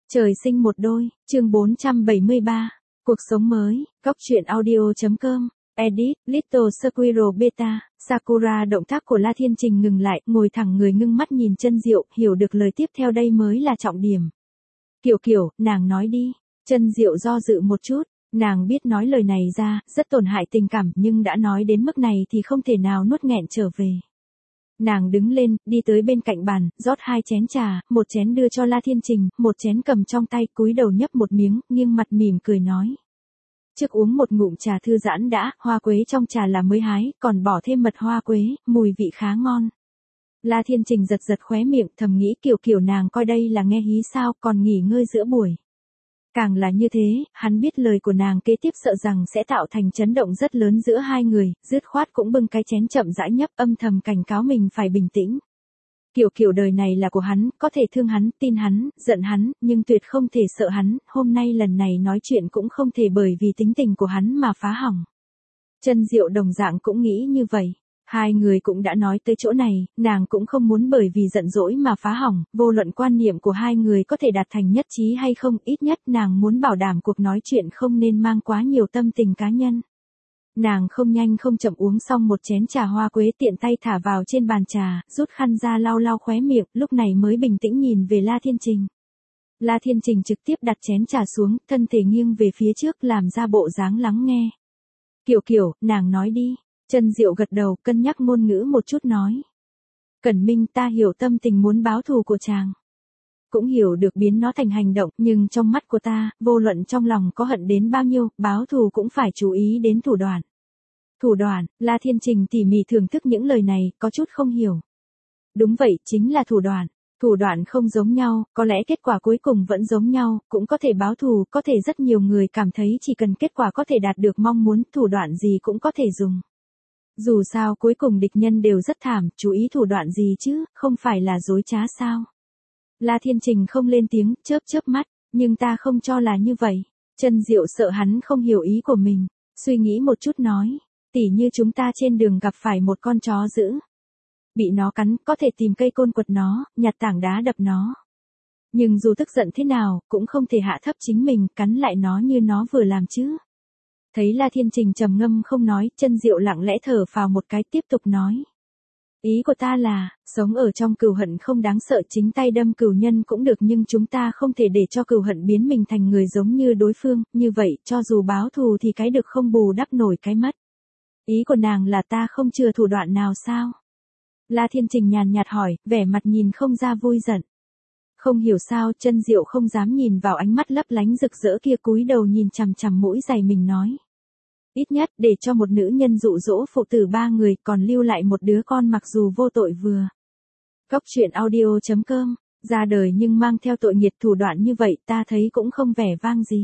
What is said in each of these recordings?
Trời sinh một đôi, chương 473. Cuộc sống mới, góc truyện audio.com, edit, Little Squirrel Beta, Sakura. Động tác của La Thiên Trình ngừng lại, ngồi thẳng người ngưng mắt nhìn Chân Diệu, hiểu được lời tiếp theo đây mới là trọng điểm. Kiểu, nàng nói đi. Chân Diệu do dự một chút, nàng biết nói lời này ra, rất tổn hại tình cảm, nhưng đã nói đến mức này thì không thể nào nuốt nghẹn trở về. Nàng đứng lên, đi tới bên cạnh bàn, rót 2 chén trà, một chén đưa cho La Thiên Trình, một chén cầm trong tay, cúi đầu nhấp một miếng, nghiêng mặt mỉm cười nói. Trước uống một ngụm trà thư giãn đã, hoa quế trong trà là mới hái, còn bỏ thêm mật hoa quế, mùi vị khá ngon. La Thiên Trình giật khóe miệng, thầm nghĩ kiểu nàng coi đây là nghe hí sao, còn nghỉ ngơi giữa buổi. Càng là như thế, hắn biết lời của nàng kế tiếp sợ rằng sẽ tạo thành chấn động rất lớn giữa hai người, dứt khoát cũng bưng cái chén chậm rãi nhấp, âm thầm cảnh cáo mình phải bình tĩnh. Kiểu đời này là của hắn, có thể thương hắn, tin hắn, giận hắn, nhưng tuyệt không thể sợ hắn, hôm nay lần này nói chuyện cũng không thể bởi vì tính tình của hắn mà phá hỏng. Chân Diệu đồng dạng cũng nghĩ như vậy. Hai người cũng đã nói tới chỗ này, nàng cũng không muốn bởi vì giận dỗi mà phá hỏng, vô luận quan niệm của hai người có thể đạt thành nhất trí hay không, ít nhất nàng muốn bảo đảm cuộc nói chuyện không nên mang quá nhiều tâm tình cá nhân. Nàng không nhanh không chậm uống xong một chén trà hoa quế, tiện tay thả vào trên bàn trà, rút khăn ra lau khóe miệng, lúc này mới bình tĩnh nhìn về La Thiên Trình. La Thiên Trình trực tiếp đặt chén trà xuống, thân thể nghiêng về phía trước làm ra bộ dáng lắng nghe. Kiểu, nàng nói đi. Chân Diệu gật đầu, cân nhắc ngôn ngữ một chút nói. Cẩn Minh, ta hiểu tâm tình muốn báo thù của chàng. Cũng hiểu được biến nó thành hành động, nhưng trong mắt của ta, vô luận trong lòng có hận đến bao nhiêu, báo thù cũng phải chú ý đến thủ đoạn. Thủ đoạn, La Thiên Trình tỉ mỉ thưởng thức những lời này, có chút không hiểu. Đúng vậy, chính là thủ đoạn. Thủ đoạn không giống nhau, có lẽ kết quả cuối cùng vẫn giống nhau, cũng có thể báo thù, có thể rất nhiều người cảm thấy chỉ cần kết quả có thể đạt được mong muốn, thủ đoạn gì cũng có thể dùng. Dù sao cuối cùng địch nhân đều rất thảm, chú ý thủ đoạn gì chứ, không phải là dối trá sao. La Thiên Trình không lên tiếng, chớp mắt, nhưng ta không cho là như vậy. Chân Diệu sợ hắn không hiểu ý của mình, suy nghĩ một chút nói, tỉ như chúng ta trên đường gặp phải một con chó dữ. Bị nó cắn, có thể tìm cây côn quật nó, nhặt tảng đá đập nó. Nhưng dù tức giận thế nào, cũng không thể hạ thấp chính mình, cắn lại nó như nó vừa làm chứ. Thấy La Thiên Trình trầm ngâm không nói, Chân Diệu lặng lẽ thở phào một cái, tiếp tục nói. Ý của ta là, sống ở trong cừu hận không đáng sợ, chính tay đâm cừu nhân cũng được, nhưng chúng ta không thể để cho cừu hận biến mình thành người giống như đối phương, như vậy, cho dù báo thù thì cái được không bù đắp nổi cái mất. Ý của nàng là ta không chừa thủ đoạn nào sao? La Thiên Trình nhàn nhạt hỏi, vẻ mặt nhìn không ra vui giận. Không hiểu sao, Chân Diệu không dám nhìn vào ánh mắt lấp lánh rực rỡ kia, cúi đầu nhìn chằm mũi giày mình nói. Ít nhất, để cho một nữ nhân dụ dỗ phụ tử 3 người, còn lưu lại một đứa con mặc dù vô tội vừa. Góc truyện audio.com, ra đời nhưng mang theo tội nghiệt, thủ đoạn như vậy ta thấy cũng không vẻ vang gì.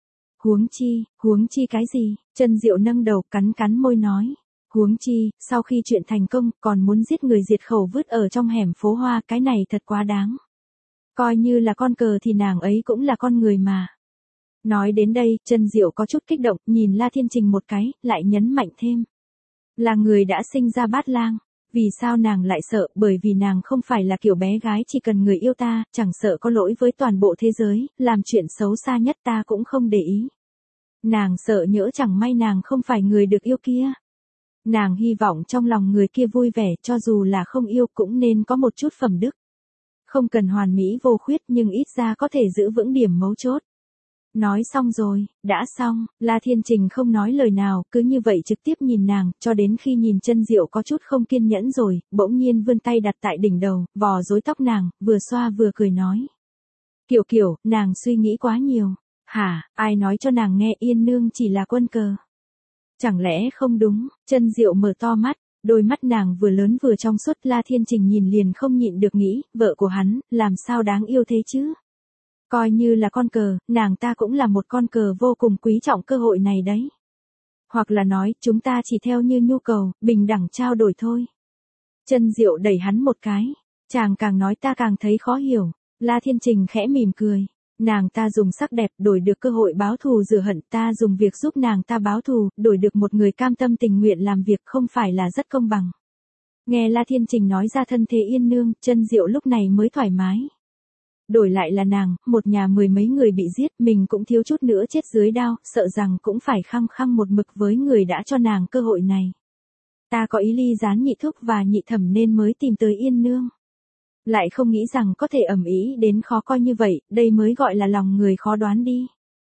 Huống chi cái gì? Chân Diệu nâng đầu, cắn môi nói. Huống chi, sau khi chuyện thành công, còn muốn giết người diệt khẩu vứt ở trong hẻm phố Hoa, cái này thật quá đáng. Coi như là con cờ thì nàng ấy cũng là con người mà. Nói đến đây, Chân Diệu có chút kích động, nhìn La Thiên Trình một cái, lại nhấn mạnh thêm. Là người đã sinh ra bát lang. Vì sao nàng lại sợ? Bởi vì nàng không phải là kiểu bé gái chỉ cần người yêu ta, chẳng sợ có lỗi với toàn bộ thế giới, làm chuyện xấu xa nhất ta cũng không để ý. Nàng sợ nhỡ chẳng may nàng không phải người được yêu kia. Nàng hy vọng trong lòng người kia vui vẻ, cho dù là không yêu cũng nên có một chút phẩm đức. Không cần hoàn mỹ vô khuyết, nhưng ít ra có thể giữ vững điểm mấu chốt. Nói xong rồi, đã xong, La Thiên Trình không nói lời nào, cứ như vậy trực tiếp nhìn nàng, cho đến khi nhìn Chân Diệu có chút không kiên nhẫn rồi, bỗng nhiên vươn tay đặt tại đỉnh đầu, vò rối tóc nàng, vừa xoa vừa cười nói. Kiểu, nàng suy nghĩ quá nhiều. Hả, ai nói cho nàng nghe Yên Nương chỉ là quân cờ? Chẳng lẽ không đúng? Chân Diệu mở to mắt, đôi mắt nàng vừa lớn vừa trong suốt. La Thiên Trình nhìn liền không nhịn được nghĩ, vợ của hắn, làm sao đáng yêu thế chứ? Coi như là con cờ, nàng ta cũng là một con cờ vô cùng quý trọng cơ hội này đấy. Hoặc là nói, chúng ta chỉ theo như nhu cầu, bình đẳng trao đổi thôi. Chân Diệu đẩy hắn một cái, chàng càng nói ta càng thấy khó hiểu. La Thiên Trình khẽ mỉm cười. Nàng ta dùng sắc đẹp đổi được cơ hội báo thù rửa hận, ta dùng việc giúp nàng ta báo thù, đổi được một người cam tâm tình nguyện làm việc, không phải là rất công bằng. Nghe La Thiên Trình nói ra thân thế Yên Nương, Chân Diệu lúc này mới thoải mái. Đổi lại là nàng, một nhà mười mấy người bị giết, mình cũng thiếu chút nữa chết dưới đao, sợ rằng cũng phải khăng khăng một mực với người đã cho nàng cơ hội này. Ta có ý ly gián nhị thúc và nhị thẩm nên mới tìm tới Yên Nương. Lại không nghĩ rằng có thể ầm ĩ đến khó coi như vậy, đây mới gọi là lòng người khó đoán đi.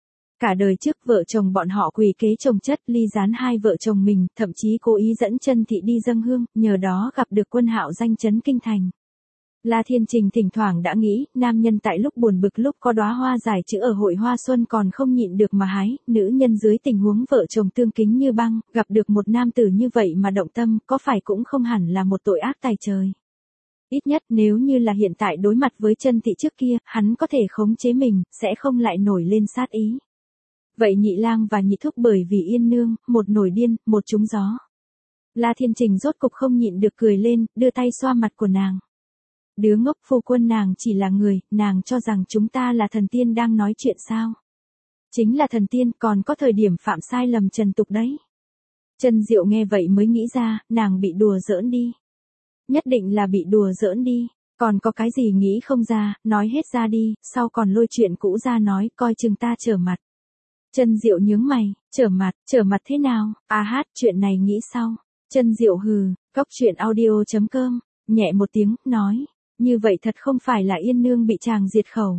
Cả đời trước vợ chồng bọn họ quỳ kế chồng chất ly gián hai vợ chồng mình, thậm chí cố ý dẫn chân thị đi dâng hương, nhờ đó gặp được Quân Hạo danh chấn kinh thành. La Thiên Trình thỉnh thoảng đã nghĩ, nam nhân tại lúc buồn bực lúc có đóa hoa giải chữ ở hội hoa xuân còn không nhịn được mà hái, nữ nhân dưới tình huống vợ chồng tương kính như băng, gặp được một nam tử như vậy mà động tâm, có phải cũng không hẳn là một tội ác tày trời. Ít nhất nếu như là hiện tại đối mặt với chân thị trước kia, hắn có thể khống chế mình, sẽ không lại nổi lên sát ý. Vậy nhị lang và nhị thúc bởi vì Yên Nương, một nổi điên, một trúng gió. La Thiên Trình rốt cục không nhịn được cười lên, đưa tay xoa mặt của nàng. Đứa ngốc, phu quân nàng chỉ là người, nàng cho rằng chúng ta là thần tiên đang nói chuyện sao? Chính là thần tiên, còn có thời điểm phạm sai lầm trần tục đấy. Chân Diệu nghe vậy mới nghĩ ra, nàng bị đùa giỡn đi. Nhất định là bị đùa giỡn đi, còn có cái gì nghĩ không ra, nói hết ra đi, sau còn lôi chuyện cũ ra nói, coi chừng ta trở mặt. Chân Diệu nhướng mày, trở mặt thế nào? Chuyện này nghĩ sau. Chân Diệu hừ, Cóc truyện audio.com, nhẹ một tiếng, nói, như vậy thật không phải là Yên Nương bị chàng diệt khẩu.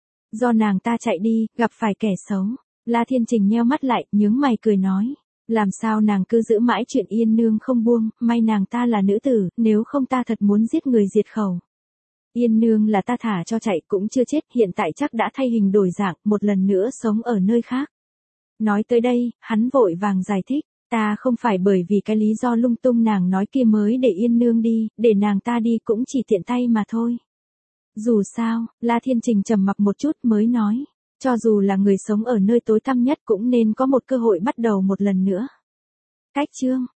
Do nàng ta chạy đi, gặp phải kẻ xấu. La Thiên Trình nheo mắt lại, nhướng mày cười nói, làm sao nàng cứ giữ mãi chuyện Yên Nương không buông, may nàng ta là nữ tử, nếu không ta thật muốn giết người diệt khẩu. Yên Nương là ta thả cho chạy cũng chưa chết, hiện tại chắc đã thay hình đổi dạng, một lần nữa sống ở nơi khác. Nói tới đây, hắn vội vàng giải thích, ta không phải bởi vì cái lý do lung tung nàng nói kia mới để Yên Nương đi, để nàng ta đi cũng chỉ tiện tay mà thôi. Dù sao, La Thiên Trình trầm mặc một chút mới nói, cho dù là người sống ở nơi tối tăm nhất cũng nên có một cơ hội bắt đầu một lần nữa. Cách chương